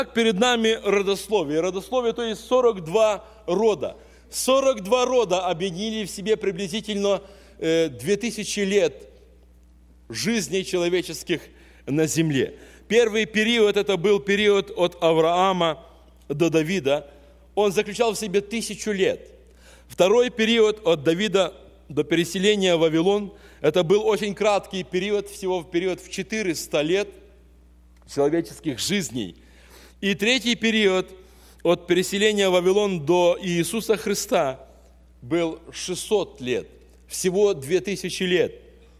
Перед нами родословие. Родословие, то есть 42 рода. 42 рода объединили в себе приблизительно 2000 лет жизни человеческих на земле. Первый период, это был период от Авраама до Давида. Он заключал в себе 1000 лет. Второй период от Давида до переселения в Вавилон, это был очень краткий период, всего период в 400 лет человеческих жизней. И третий период от переселения в Вавилон до Иисуса Христа был 600 лет, всего 2000 лет.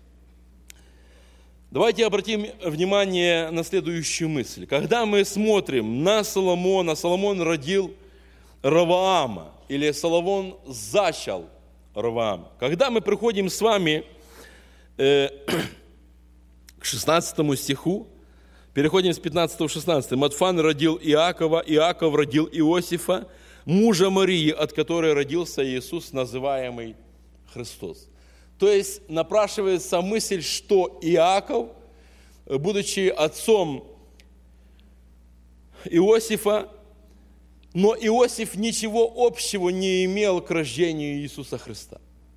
Давайте обратим внимание на следующую мысль. Когда мы смотрим на Соломона, Соломон родил Ровоама, или Соломон зачал Ровоама. Когда мы приходим с вами к 16 стиху, переходим с 15 в 16. Матфан родил Иакова, Иаков родил Иосифа, мужа Марии, от которой родился Иисус, называемый Христос. То есть напрашивается мысль, что Иаков, будучи отцом Иосифа, но Иосиф ничего общего не имел к рождению Иисуса Христа.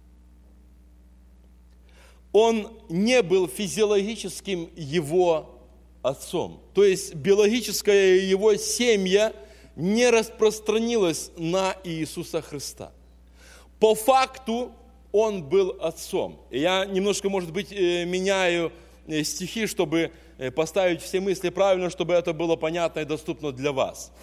Он не был физиологическим его отцом. То есть биологическая его семья не распространилась на Иисуса Христа. По факту он был отцом. И я немножко, может быть, меняю стихи, чтобы поставить все мысли правильно, чтобы это было понятно и доступно для вас.